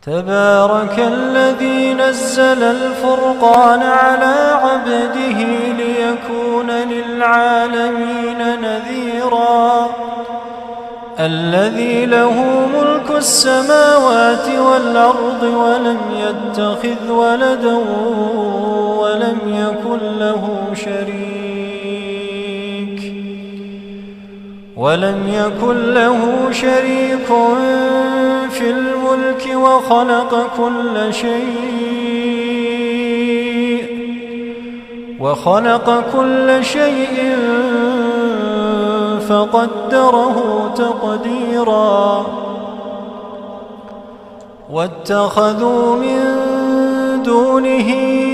تبارك الذي نزل الفرقان على عبده ليكون للعالمين نذيرا الذي له ملك السماوات والأرض ولم يتخذ ولدا ولم يكن له شريك في الملك وخلق كل شيء فقدره تقديرا واتخذوا من دونه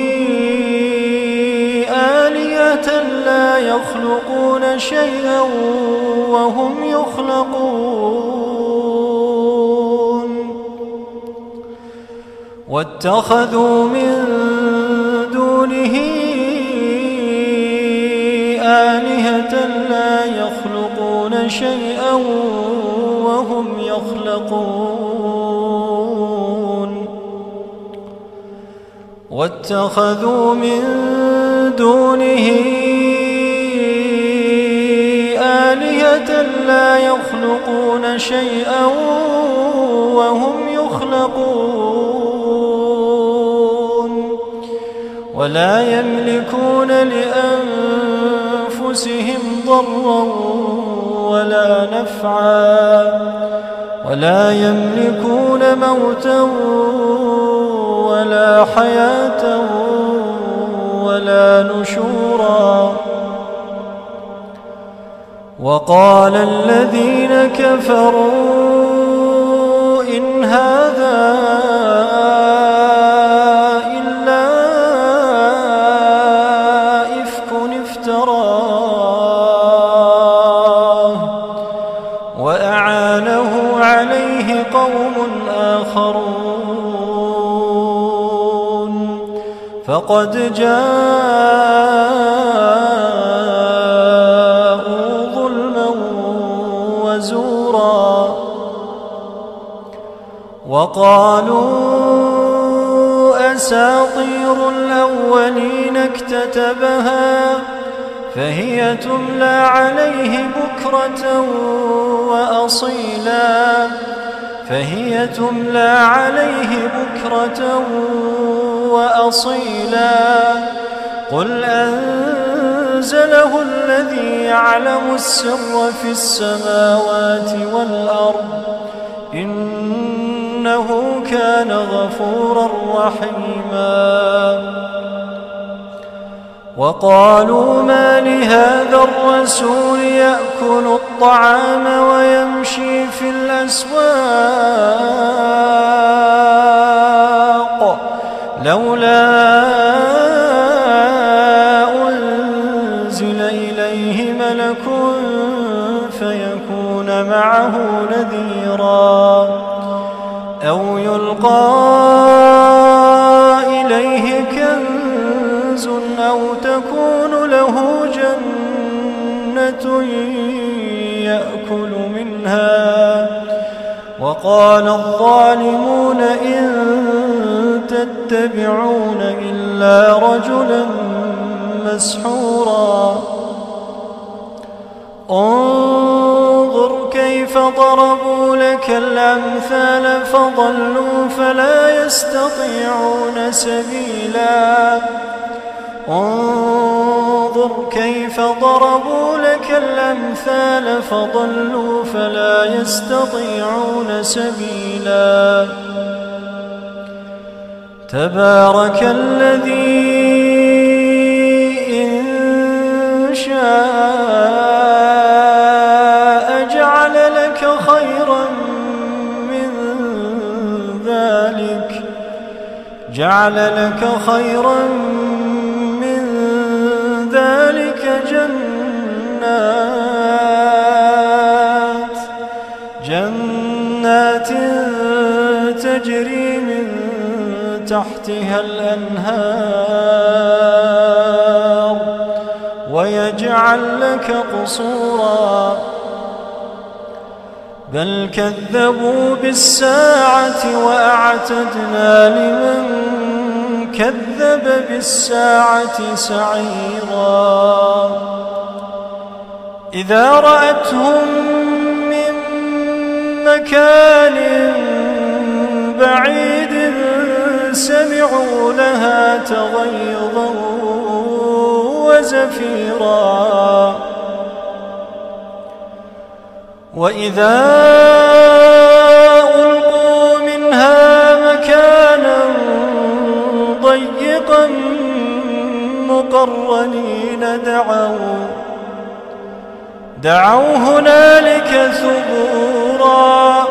آلهة لا يخلقون شيئا وهم واتخذوا من دونه آلهة لا يخلقون شيئا وهم يخلقون ولا يملكون لأنفسهم ضرا ولا نفعا ولا يملكون موتا ولا حياة ولا نشورا وقال الذين كفروا إن هذا إلا إفك افتراه وأعانه عليه قوم آخرون فقد جاءوا ظلما وزورا وقالوا أساطير الأولين اكتتبها فهي تملى عليه بكرة وأصيلا قل أنزله الذي يعلم السر في السماوات والأرض إنه كان غفورا رحيما وقالوا ما لهذا الرسول يأكل الطعام ويمشي في الأسواق لولا أنزل إليه ملك فيكون معه نذيرا أو يلقى إليه كنز أو تكون له جنة يأكل منها وقال الظالمون إن تتبعون إلا رجلا مسحورا انظر كيف ضربوا لك الأمثال فضلوا فلا يستطيعون سبيلا انظر كيف ضربوا لك الأمثال فضلوا فلا يستطيعون سبيلا تبارك الذي إن شاء جعل لك خيرا من ذلك جنات تجري من تحتها الأنهار ويجعل لك قصورا بل كذبوا بالساعة وأعتدنا لمن كذب بالساعة سعيرا إذا رأتهم من مكان بعيد سمعوا لها تغيظا وزفيرا وإذا ألقوا منها مكانا ضيقا مقرنين دعوا هنالك ثبورا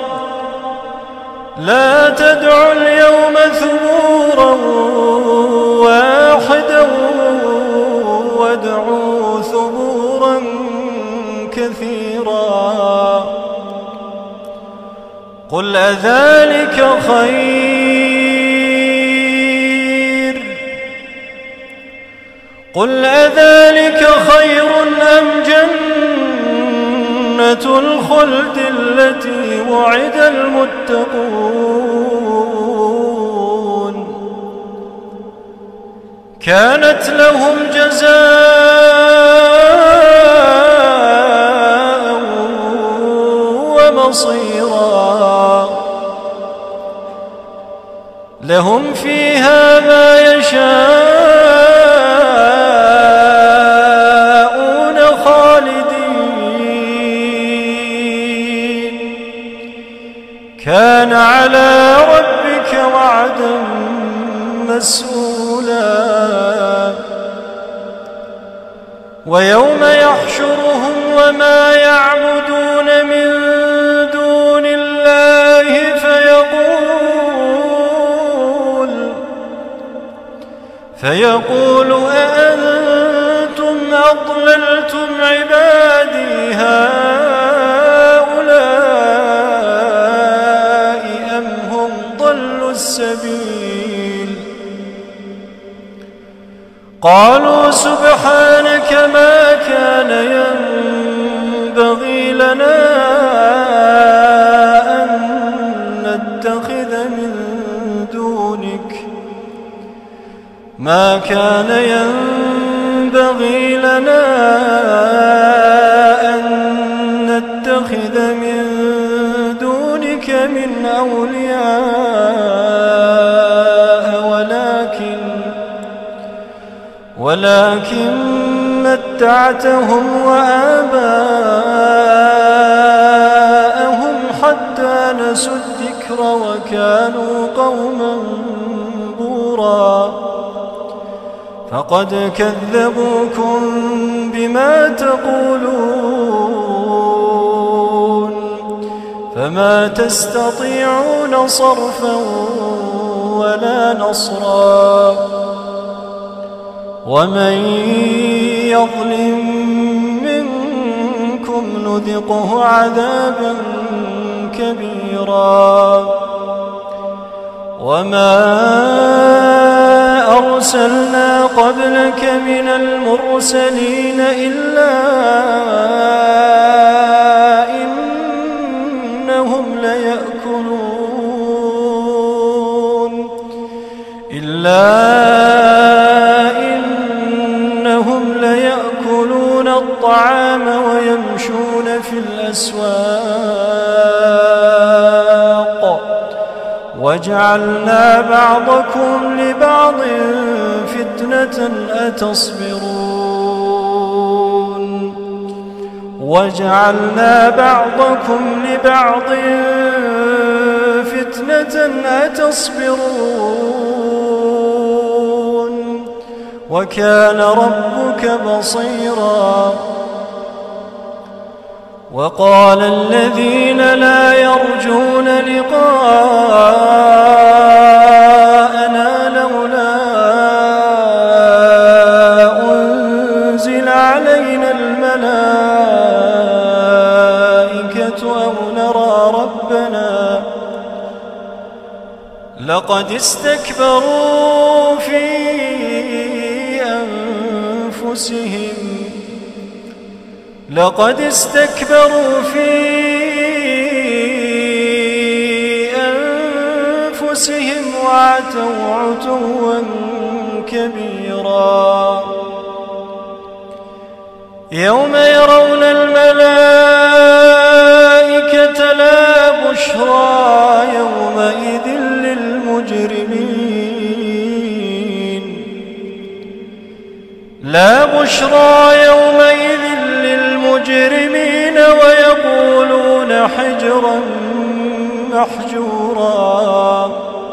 لا تدعوا اليوم ثبورا واحدا وادعوا ثبورا كثيرا قل أذلك خير أم جنة الخلد التي وعد المتقون كانت لهم جزاء ومصيرا لهم فيها ما يشاءون خالدين كان على ربك وعدا مسئولا ويوم يحشرهم وما يعبدون من دون الله فيقول أأنتم أضللتم عبادي هؤلاء أم هم ضلوا السبيل قالوا سبحانك ما كان ينبغي لنا أن نتخذ من دونك ما كان ينبغي لنا أن نتخذ من دونك من أولياء ولكن متعتهم وآباءهم حتى نسوا الذكر وكانوا قوما بورا فقد كذبوكم بما تقولون فما تستطيعون صرفا ولا نصرا ومن يظلم منكم نذقه عذابا كبيرا وما أرسلنا قبلك من المرسلين إلا إنهم ليأكلون الطعام ويمشون في الأسواق وجعلنا بعضكم لبعض فتنة أتصبرون وجعلنا بعضكم لبعض فتنة أتصبرون وكان ربك بصيرا وقال الذين لا يرجون لقاءنا لولا أنزل علينا الملائكة أو نرى ربنا لقد استكبروا في أنفسهم وعتوا عتوا كبيرا يوم يرون الملائكة لا بشرى يومئذ للمجرمين ويقولون حجرا محجورا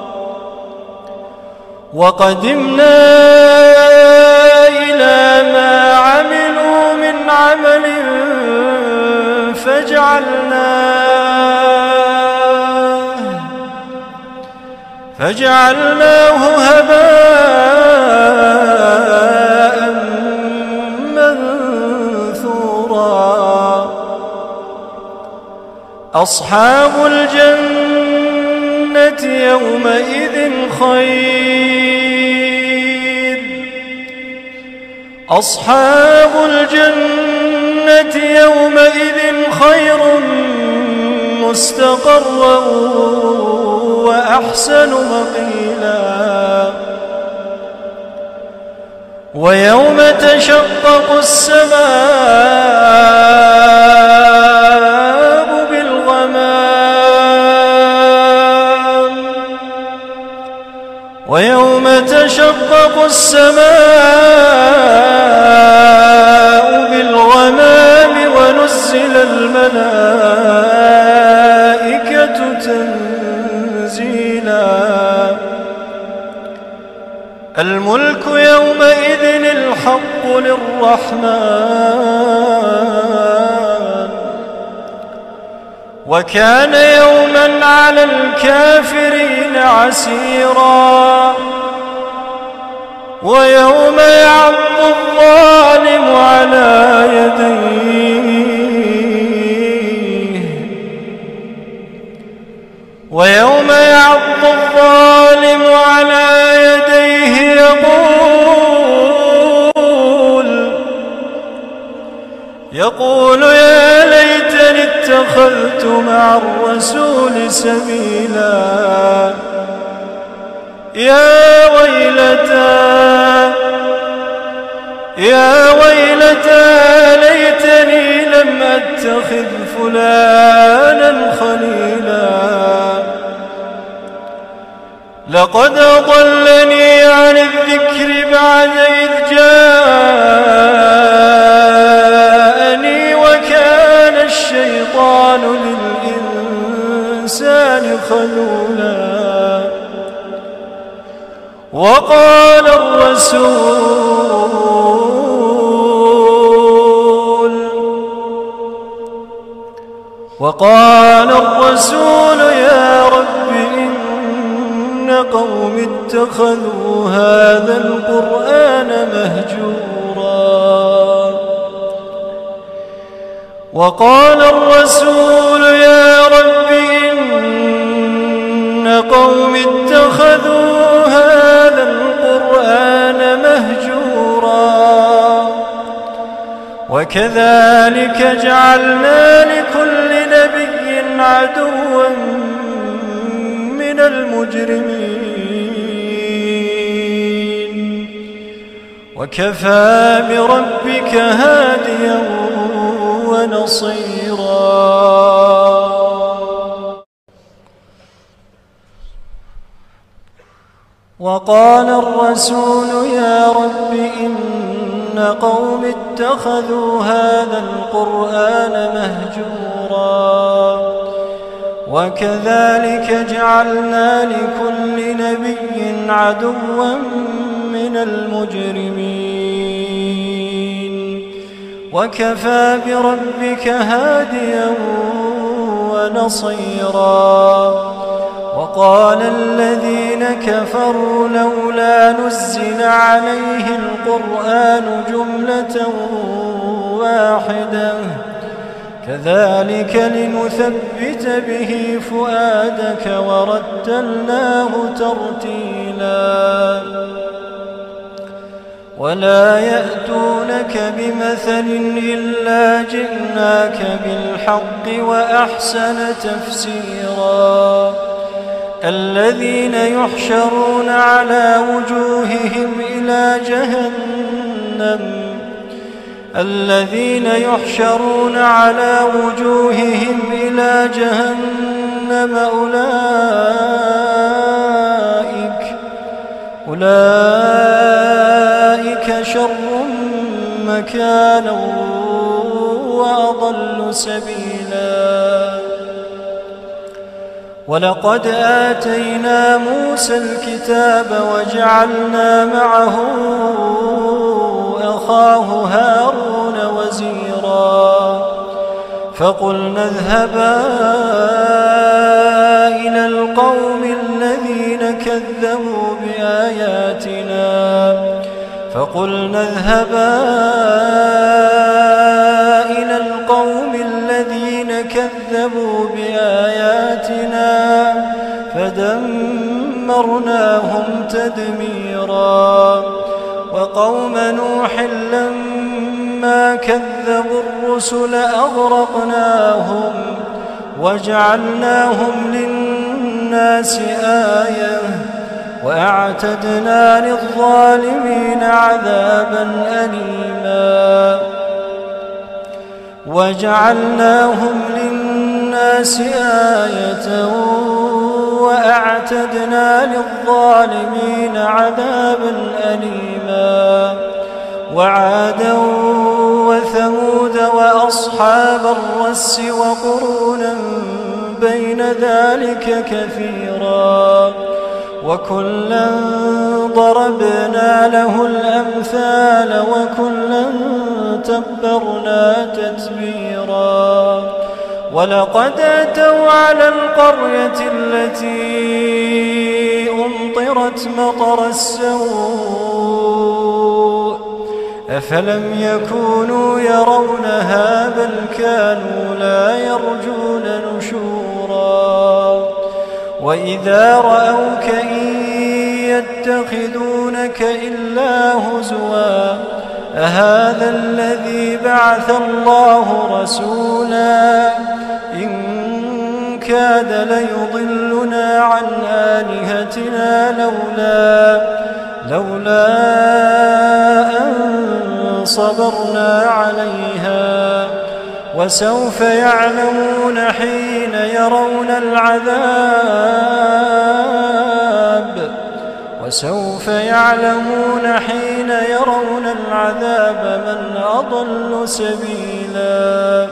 وقدمنا إلى ما عملوا من عمل فجعلناه هباء منثورا أصحاب الجنة يومئذ خير مستقرا وأحسن مقيلا ويوم تشقق السماء بالغمام ونزل الملائكة تنزيلا الملك يومئذ الحق للرحمن وكان يوما على الكافرين عسيرا ويوم يعض الظالم على يديه يقول يا ليتني اتخذت مع الرسول سبيلا يا ويلتى ليتني لم أتخذ فلانا خليلا لقد أضلني عن الذكر بعد إذ جاءني وكان الشيطان للإنسان خذولا وقال الرسول يا رب إن قوم اتخذوا هذا القرآن مهجورا وقال الرسول يا رب إن قوم اتخذوا هذا القرآن مهجورا وكذلك جعلنا لكل نبي عدوا من المجرمين وكفى بربك هاديا ونصيرا وقال الرسول يا رب إن قوم اتخذوا هذا القرآن مهجورا وكذلك جعلنا لكل نبي عدوا من المجرمين وكفى بربك هاديا ونصيرا وقال الذين كفروا لولا نزل عليه القرآن جملة واحدة كذلك لنثبت به فؤادك ورتلناه ترتيلا ولا يأتونك بمثل إلا جئناك بالحق وأحسن تفسيرا الذين يحشرون على وجوههم إلى جهنم أولئك شر مكانا وأضل سبيلا. ولقد آتينا موسى الكتاب وجعلنا معه أخاه هارون وزيرا فقلنا اذهبا إلى القوم الذين كذبوا بآياتنا فدمرناهم تدميرا. وقوم نوح لما كذبوا الرسل أغرقناهم وجعلناهم للناس آية وأعتدنا للظالمين عذابا أليما. وعادا وثمود وأصحاب الرس وقرونا بين ذلك كثيرا وكلا ضربنا له الأمثال وكلا تبرنا تتبيرا. ولقد أتوا على القرية التي أمطرت مطر السوء أفلم يكونوا يرونها بل كانوا لا يرجون نشورا. وإذا رأوك إن يتخذونك إلا هزوا أهذا الذي بعث الله رسولا إن كاد ليضلنا عن آلهتنا لولا أن صبرنا عليها وسوف يعلمون حين يرون العذاب من أضل سبيلا.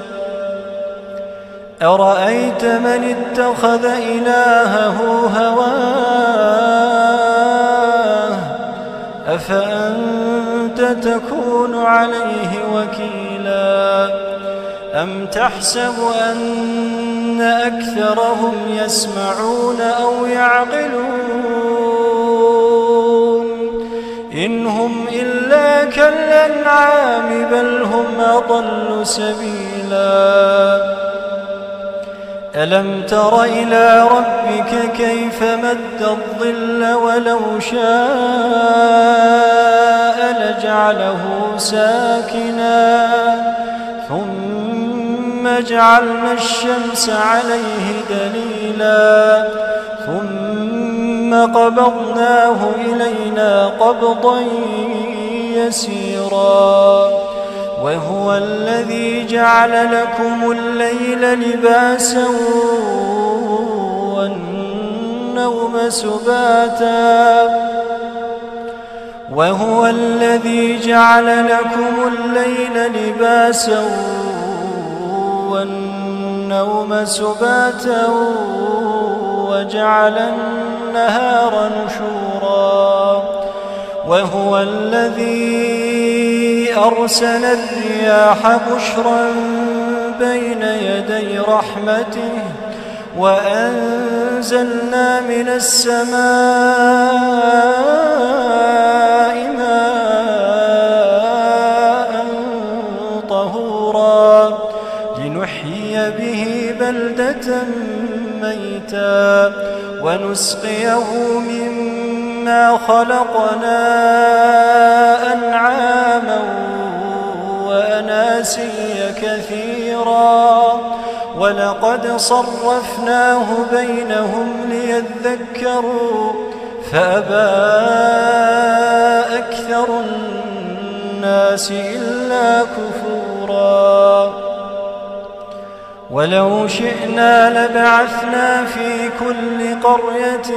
أرأيت من اتخذ إلهه هواه أفأنت تكون عليه وكيلا. أم تحسب أن أكثرهم يسمعون أو يعقلون إن هم إلا كالأنعام بل هم أضل سبيلا. ألم تر إلى ربك كيف مد الظل ولو شاء لجعله ساكنا ثم جعلنا الشمس عليه دليلا ثم قبضناه إلينا قبضا يسيرا. وهو الذي جعل لكم الليل لباسا والنوم سباتا وجعل النهار نشورا. وهو الذي أرسل الرياح بشرا بين يدي رحمته وأنزلنا من السماء ماء طهورا لنحيي به بلدة ميتا ونسقيه مما خلقنا أنعاما وأناسيا كثيرا ولقد صرفناه بينهم ليذكروا فأبى أكثر الناس إلا كفورا ولو شئنا لبعثنا في كل قرية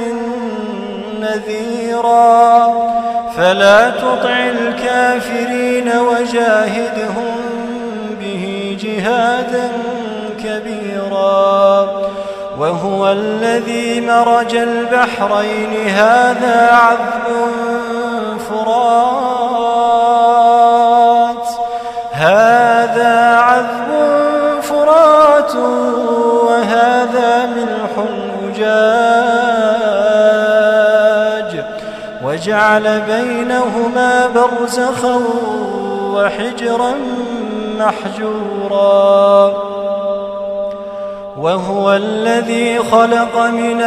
نذيرا فلا تطع الكافرين وجاهدهم به جهادا كبيرا وهو الذي مرج البحرين هذا عذب فرات وهذا ملح أجاج وجعل بينهما برزخا وحجرا محجورا وهو الذي خلق من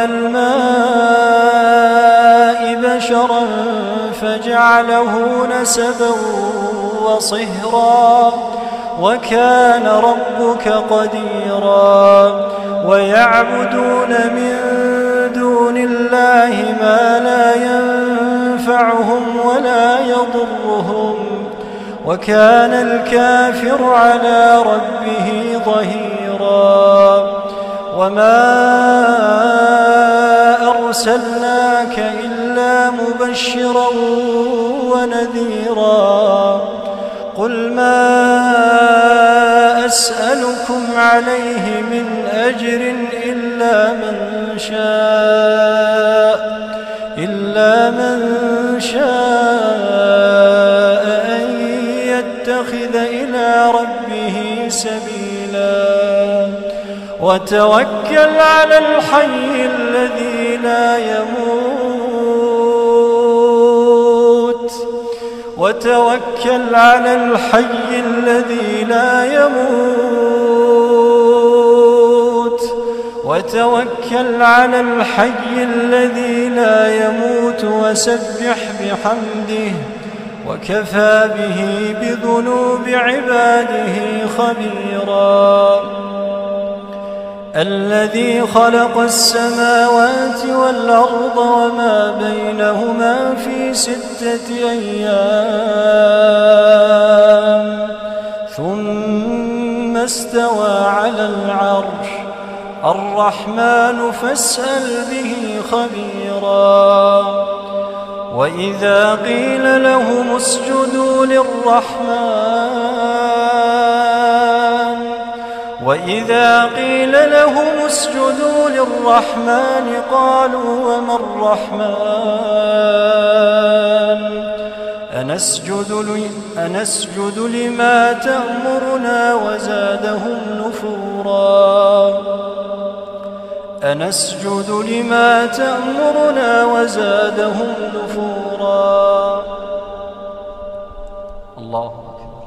الماء بشرا فجعله نسبا وصهرا وكان ربك قديرا ويعبدون من دون الله ما لا ينفعهم ولا يضرهم وكان الكافر على ربه ظهيرا وما أرسلناك إلا مبشرا ونذيرا قل ما أسألكم عليه من أجر إلا من شاء أن يتخذ إلى ربه سبيلا وتوكل على الحي الذي لا يموت وتوكل على الحي الذي لا يموت وتوكل على الحي الذي لا يموت وسبح بحمده وكفى به بذنوب عباده خبيرا الذي خلق السماوات والأرض وما بينهما في 6 أيام ثم استوى على العرش الرحمن فاسأل به خبيرا وإذا قيل لهم اسجدوا للرحمن قالوا وما الرحمن أنسجد لما تأمرنا وزادهم نفورا الله أكبر.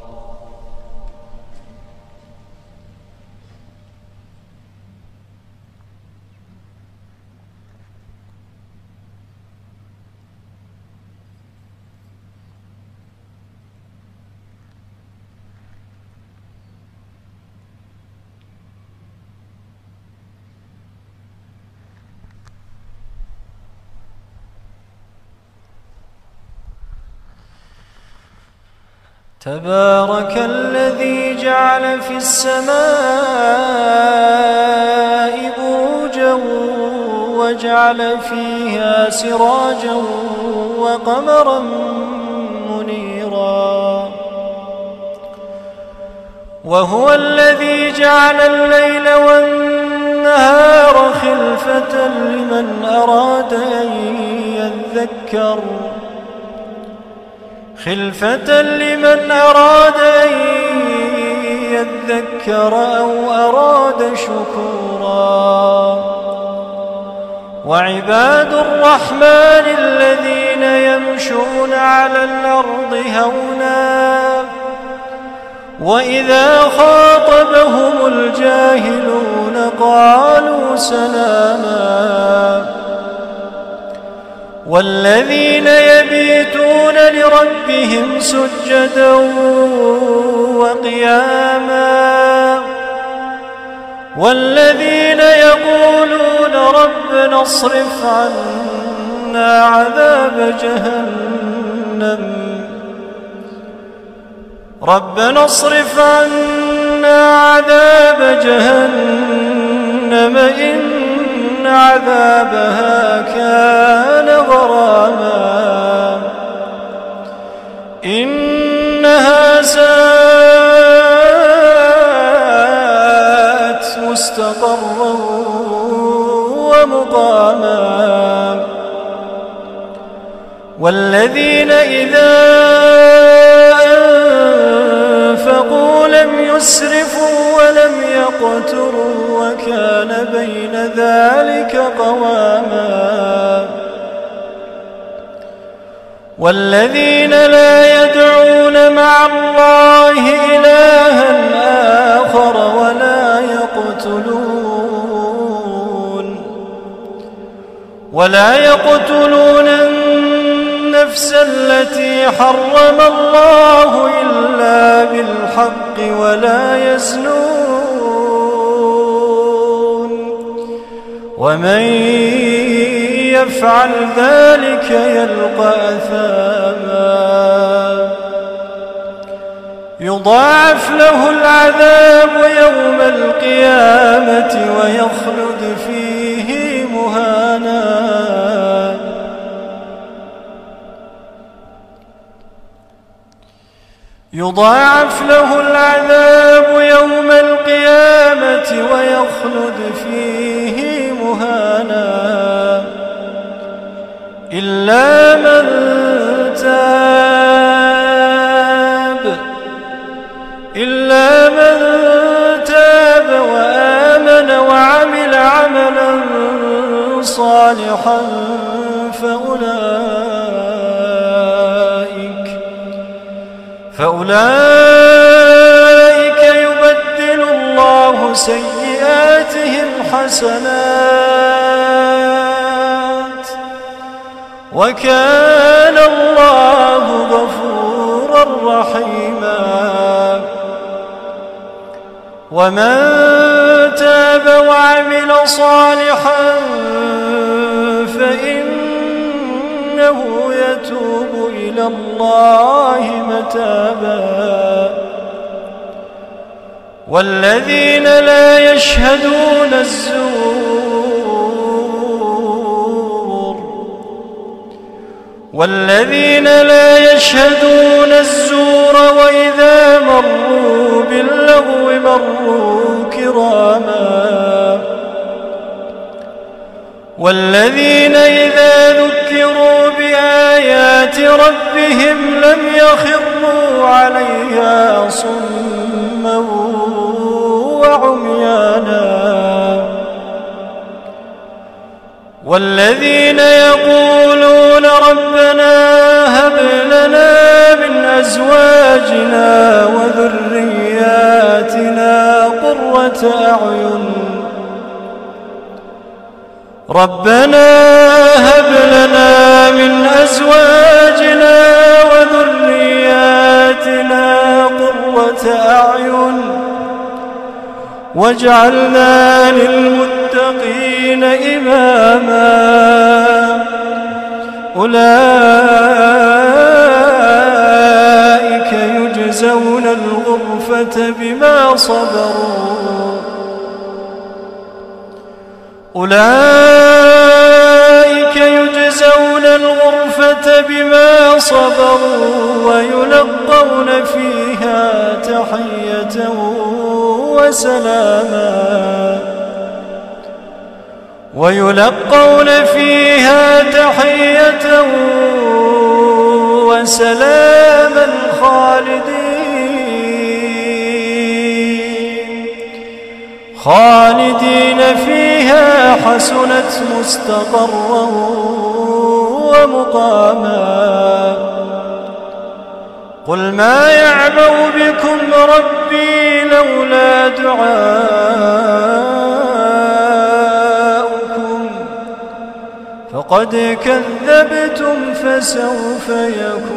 تبارك الذي جعل في السماء بروجا وجعل فيها سراجا وقمرا منيرا وهو الذي جعل الليل والنهار خلفة لمن أراد أن يذكر أو أراد شكورا وعباد الرحمن الذين يمشون على الأرض هونا وإذا خاطبهم الجاهلون قالوا سلاما والذين يبيتون لربهم سجدا وقياما والذين يقولون ربنا اصرف عنا عذاب جهنم إن عذابها كان غراما إنها ساءت مستقرا ومقاما والذين إذا أنفقوا لم يسرفوا ولم يقتروا وكان بين ذلك قواما والذين لا يدعون مع الله إلها آخر ولا يقتلون النفس التي حرم الله إلا بالحق ولا يزنون ومن يفعل ذلك يلقى أثاما يضاعف له العذاب يوم القيامة ويخلد فيه مهانا يضاعف له العذاب يوم القيامة ويخلد فيه مهانا إلا من تاب وآمن وعمل عملا صالحا فأولئك يبدل الله سيئاتهم حسنات وكان الله غفورا رحيما ومن تاب وعمل صالحا فإنه يتوب إلى الله متابا والذين لا يشهدون الزور وإذا مروا باللغو مروا كراما والذين إذا ذكروا بآيات ربهم لم يخروا عليها صما وعميانا والذين يقولون ربنا هب لنا من أزواجنا وذرياتنا قرة أعين واجعلنا للمتقين إماما أولئك يجزون الغرفة بما صبروا ويلقون فيها تحية وسلاما خالدين فيها حسنت مستقرا ومقاما قل ما يعبأ بكم ربي لولا دعاؤكم فقد كذبتم فسوف يكون